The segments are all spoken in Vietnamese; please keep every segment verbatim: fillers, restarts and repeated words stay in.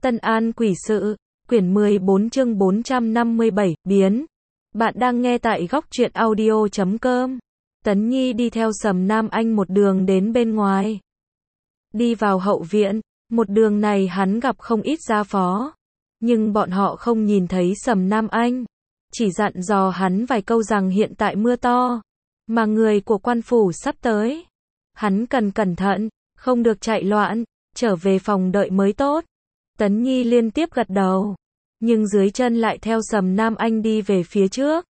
Tân An quỷ sự, quyển mười bốn chương bốn trăm năm mươi bảy, biến. Bạn đang nghe tại góc truyện audio chấm com. Tấn Nhi đi theo Sầm Nam Anh một đường đến bên ngoài. Đi vào hậu viện, một đường này hắn gặp không ít gia phó. Nhưng bọn họ không nhìn thấy Sầm Nam Anh. Chỉ dặn dò hắn vài câu rằng hiện tại mưa to. Mà người của quan phủ sắp tới. Hắn cần cẩn thận, không được chạy loạn, trở về phòng đợi mới tốt. Tấn Nhi liên tiếp gật đầu, nhưng dưới chân lại theo Sầm Nam Anh đi về phía trước.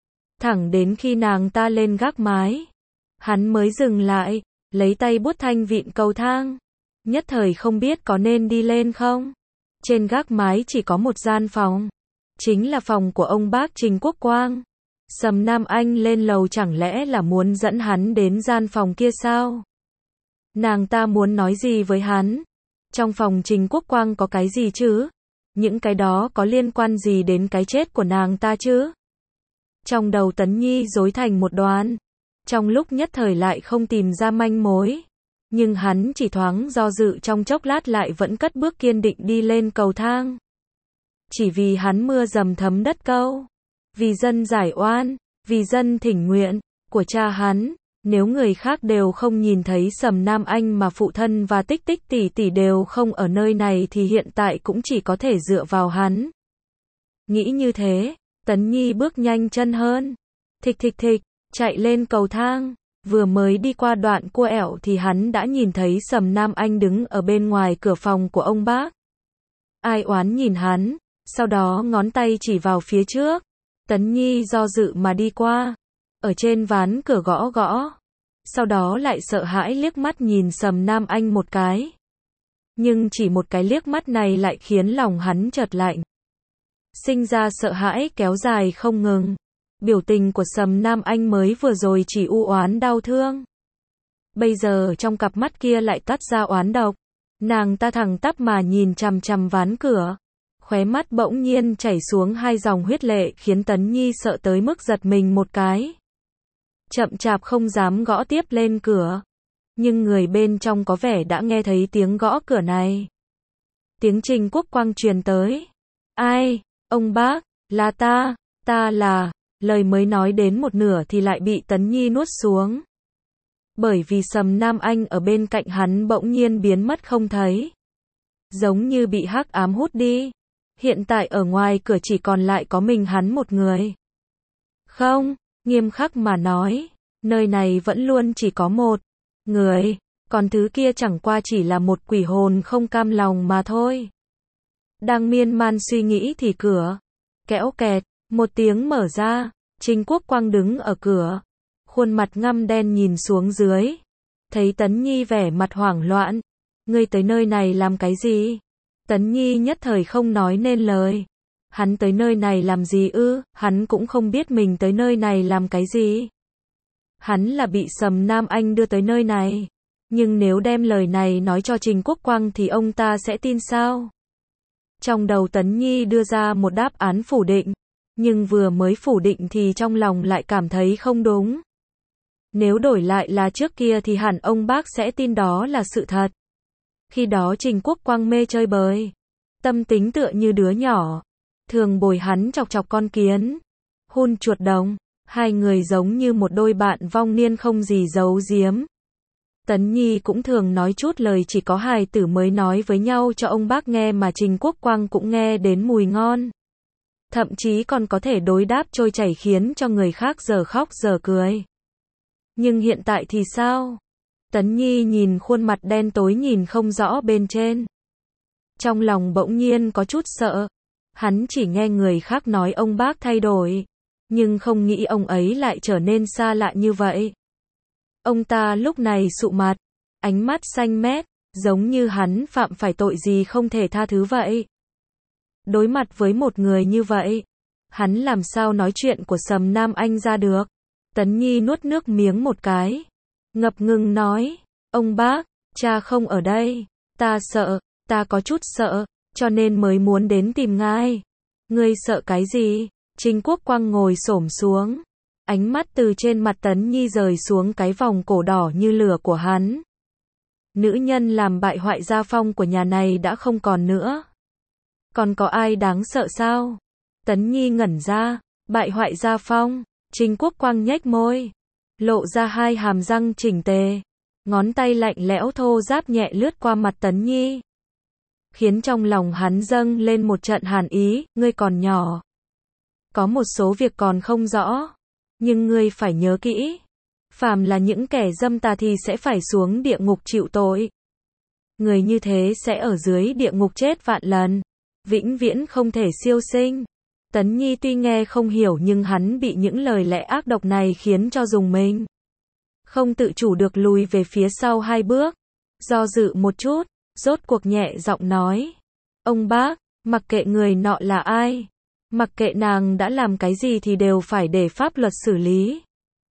Thẳng đến khi nàng ta lên gác mái, hắn mới dừng lại, lấy tay bút thanh vịn cầu thang. Nhất thời không biết có nên đi lên không. Trên gác mái chỉ có một gian phòng, chính là phòng của ông bác Trình Quốc Quang. Sầm Nam Anh lên lầu chẳng lẽ là muốn dẫn hắn đến gian phòng kia sao? Nàng ta muốn nói gì với hắn? Trong phòng Trình Quốc Quang có cái gì chứ? Những cái đó có liên quan gì đến cái chết của nàng ta chứ? Trong đầu Tấn Nhi rối thành một đoàn. Trong lúc nhất thời lại không tìm ra manh mối. Nhưng hắn chỉ thoáng do dự trong chốc lát lại vẫn cất bước kiên định đi lên cầu thang. Chỉ vì hắn mưa dầm thấm đất câu. Vì dân giải oan, vì dân thỉnh nguyện, của cha hắn. Nếu người khác đều không nhìn thấy Sầm Nam Anh mà phụ thân và Tích Tích tỷ tỷ đều không ở nơi này thì hiện tại cũng chỉ có thể dựa vào hắn. Nghĩ như thế, Tấn Nhi bước nhanh chân hơn. Thịch thịch thịch, chạy lên cầu thang. Vừa mới đi qua đoạn cua ẻo thì hắn đã nhìn thấy Sầm Nam Anh đứng ở bên ngoài cửa phòng của ông bác. Ai oán nhìn hắn, sau đó ngón tay chỉ vào phía trước. Tấn Nhi do dự mà đi qua. Ở trên ván cửa gõ gõ. Sau đó lại sợ hãi liếc mắt nhìn Sầm Nam Anh một cái. Nhưng chỉ một cái liếc mắt này lại khiến lòng hắn chợt lạnh. Sinh ra sợ hãi kéo dài không ngừng. Biểu tình của Sầm Nam Anh mới vừa rồi chỉ u oán đau thương. Bây giờ trong cặp mắt kia lại toát ra oán độc. Nàng ta thẳng tắp mà nhìn chằm chằm ván cửa. Khóe mắt bỗng nhiên chảy xuống hai dòng huyết lệ khiến Tấn Nhi sợ tới mức giật mình một cái. Chậm chạp không dám gõ tiếp lên cửa. Nhưng người bên trong có vẻ đã nghe thấy tiếng gõ cửa này. Tiếng Trình Quốc Quang truyền tới. Ai? Ông bác, là ta, ta là... Lời mới nói đến một nửa thì lại bị Tấn Nhi nuốt xuống. Bởi vì Sầm Nam Anh ở bên cạnh hắn bỗng nhiên biến mất không thấy. Giống như bị hắc ám hút đi. Hiện tại ở ngoài cửa chỉ còn lại có mình hắn một người. Không, nghiêm khắc mà nói, nơi này vẫn luôn chỉ có một người, còn thứ kia chẳng qua chỉ là một quỷ hồn không cam lòng mà thôi. Đang miên man suy nghĩ thì cửa, kẽo kẹt, một tiếng mở ra, Trình Quốc Quang đứng ở cửa, khuôn mặt ngăm đen nhìn xuống dưới, thấy Tấn Nhi vẻ mặt hoảng loạn, ngươi tới nơi này làm cái gì? Tấn Nhi nhất thời không nói nên lời. Hắn tới nơi này làm gì ư? Hắn cũng không biết mình tới nơi này làm cái gì. Hắn là bị Sầm Nam Anh đưa tới nơi này. Nhưng nếu đem lời này nói cho Trình Quốc Quang thì ông ta sẽ tin sao? Trong đầu Tấn Nhi đưa ra một đáp án phủ định. Nhưng vừa mới phủ định thì trong lòng lại cảm thấy không đúng. Nếu đổi lại là trước kia thì hẳn ông bác sẽ tin đó là sự thật. Khi đó Trình Quốc Quang mê chơi bời. Tâm tính tựa như đứa nhỏ. Thường bồi hắn chọc chọc con kiến. Hun chuột đồng. Hai người giống như một đôi bạn vong niên không gì giấu giếm. Tấn Nhi cũng thường nói chút lời chỉ có hài tử mới nói với nhau cho ông bác nghe mà Trình Quốc Quang cũng nghe đến mùi ngon. Thậm chí còn có thể đối đáp trôi chảy khiến cho người khác giờ khóc giờ cười. Nhưng hiện tại thì sao? Tấn Nhi nhìn khuôn mặt đen tối nhìn không rõ bên trên. Trong lòng bỗng nhiên có chút sợ. Hắn chỉ nghe người khác nói ông bác thay đổi. Nhưng không nghĩ ông ấy lại trở nên xa lạ như vậy. Ông ta lúc này sụ mặt. Ánh mắt xanh mét. Giống như hắn phạm phải tội gì không thể tha thứ vậy. Đối mặt với một người như vậy. Hắn làm sao nói chuyện của Sầm Nam Anh ra được. Tấn Nhi nuốt nước miếng một cái. Ngập ngừng nói. Ông bác, cha không ở đây. Ta sợ, ta có chút sợ. Cho nên mới muốn đến tìm ngài. Ngươi sợ cái gì? Trình Quốc Quang ngồi xổm xuống. Ánh mắt từ trên mặt Tấn Nhi rời xuống cái vòng cổ đỏ như lửa của hắn. Nữ nhân làm bại hoại gia phong của nhà này đã không còn nữa. Còn có ai đáng sợ sao? Tấn Nhi ngẩn ra, bại hoại gia phong. Trình Quốc Quang nhếch môi, lộ ra hai hàm răng chỉnh tề, ngón tay lạnh lẽo thô ráp nhẹ lướt qua mặt Tấn Nhi, khiến trong lòng hắn dâng lên một trận hàn ý. Ngươi còn nhỏ, có một số việc còn không rõ, nhưng ngươi phải nhớ kỹ, phàm là những kẻ dâm tà thì sẽ phải xuống địa ngục chịu tội. Người như thế sẽ ở dưới địa ngục chết vạn lần, vĩnh viễn không thể siêu sinh. Tấn Nhi tuy nghe không hiểu nhưng hắn bị những lời lẽ ác độc này khiến cho rùng mình, không tự chủ được lùi về phía sau hai bước, do dự một chút, rốt cuộc nhẹ giọng nói: ông bác, mặc kệ người nọ là ai, mặc kệ nàng đã làm cái gì thì đều phải để pháp luật xử lý.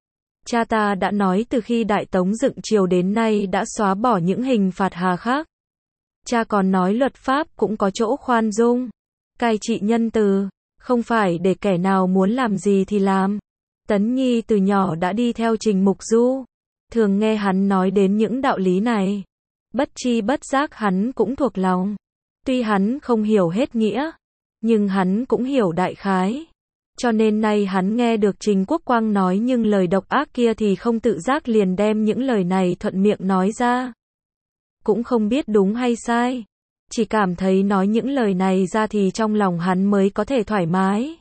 Cha ta đã nói từ khi Đại Tống dựng triều đến nay đã xóa bỏ những hình phạt hà khắc. Cha còn nói luật pháp cũng có chỗ khoan dung, cai trị nhân từ, không phải để kẻ nào muốn làm gì thì làm. Tấn Nhi từ nhỏ đã đi theo Trình Mục Du, thường nghe hắn nói đến những đạo lý này, bất chi bất giác hắn cũng thuộc lòng. Tuy hắn không hiểu hết nghĩa, nhưng hắn cũng hiểu đại khái. Cho nên nay hắn nghe được Trình Quốc Quang nói nhưng lời độc ác kia thì không tự giác liền đem những lời này thuận miệng nói ra. Cũng không biết đúng hay sai, chỉ cảm thấy nói những lời này ra thì trong lòng hắn mới có thể thoải mái.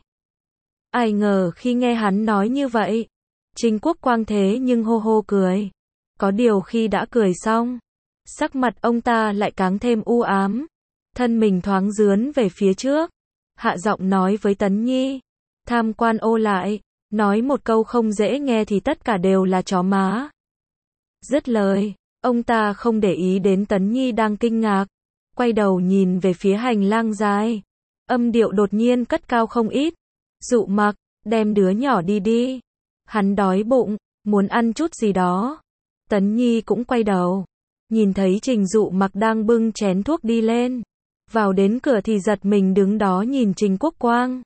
Ai ngờ khi nghe hắn nói như vậy, Trình Quốc Quang thế nhưng hô hô cười. Có điều khi đã cười xong, sắc mặt ông ta lại càng thêm u ám, thân mình thoáng dướn về phía trước, hạ giọng nói với Tấn Nhi: tham quan ô lại, nói một câu không dễ nghe thì tất cả đều là chó má. Dứt lời, ông ta không để ý đến Tấn Nhi đang kinh ngạc, quay đầu nhìn về phía hành lang dài, âm điệu đột nhiên cất cao không ít: Dụ Mặc, đem đứa nhỏ đi đi, hắn đói bụng, muốn ăn chút gì đó. Tấn Nhi cũng quay đầu, nhìn thấy Trình Dụ Mặc đang bưng chén thuốc đi lên, vào đến cửa thì giật mình đứng đó nhìn Trình Quốc Quang.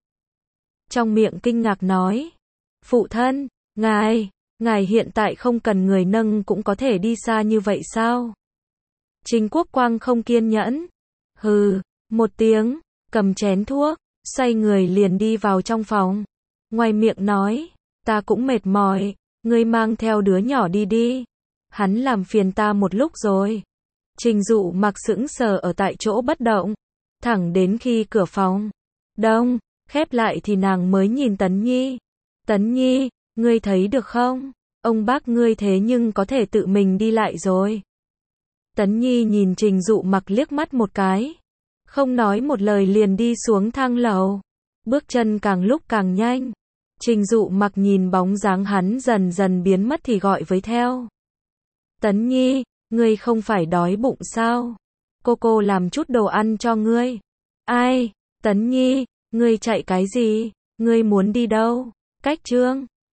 Trong miệng kinh ngạc nói: phụ thân, ngài, ngài hiện tại không cần người nâng cũng có thể đi xa như vậy sao? Trình Quốc Quang không kiên nhẫn, hừ, một tiếng, cầm chén thuốc, xoay người liền đi vào trong phòng. Ngoài miệng nói: ta cũng mệt mỏi, ngươi mang theo đứa nhỏ đi đi, hắn làm phiền ta một lúc rồi. Trình Dụ Mặc sững sờ ở tại chỗ bất động, thẳng đến khi cửa phòng đông khép lại thì nàng mới nhìn Tấn Nhi. Tấn Nhi, ngươi thấy được không? Ông bác ngươi thế nhưng có thể tự mình đi lại rồi. Tấn Nhi nhìn Trình Dụ Mặc liếc mắt một cái, không nói một lời liền đi xuống thang lầu, bước chân càng lúc càng nhanh. Trình Dụ Mặc nhìn bóng dáng hắn dần dần biến mất thì gọi với theo: Tấn Nhi, ngươi không phải đói bụng sao? Cô cô làm chút đồ ăn cho ngươi. Ai? Tấn Nhi, ngươi chạy cái gì? Ngươi muốn đi đâu? Cách Trương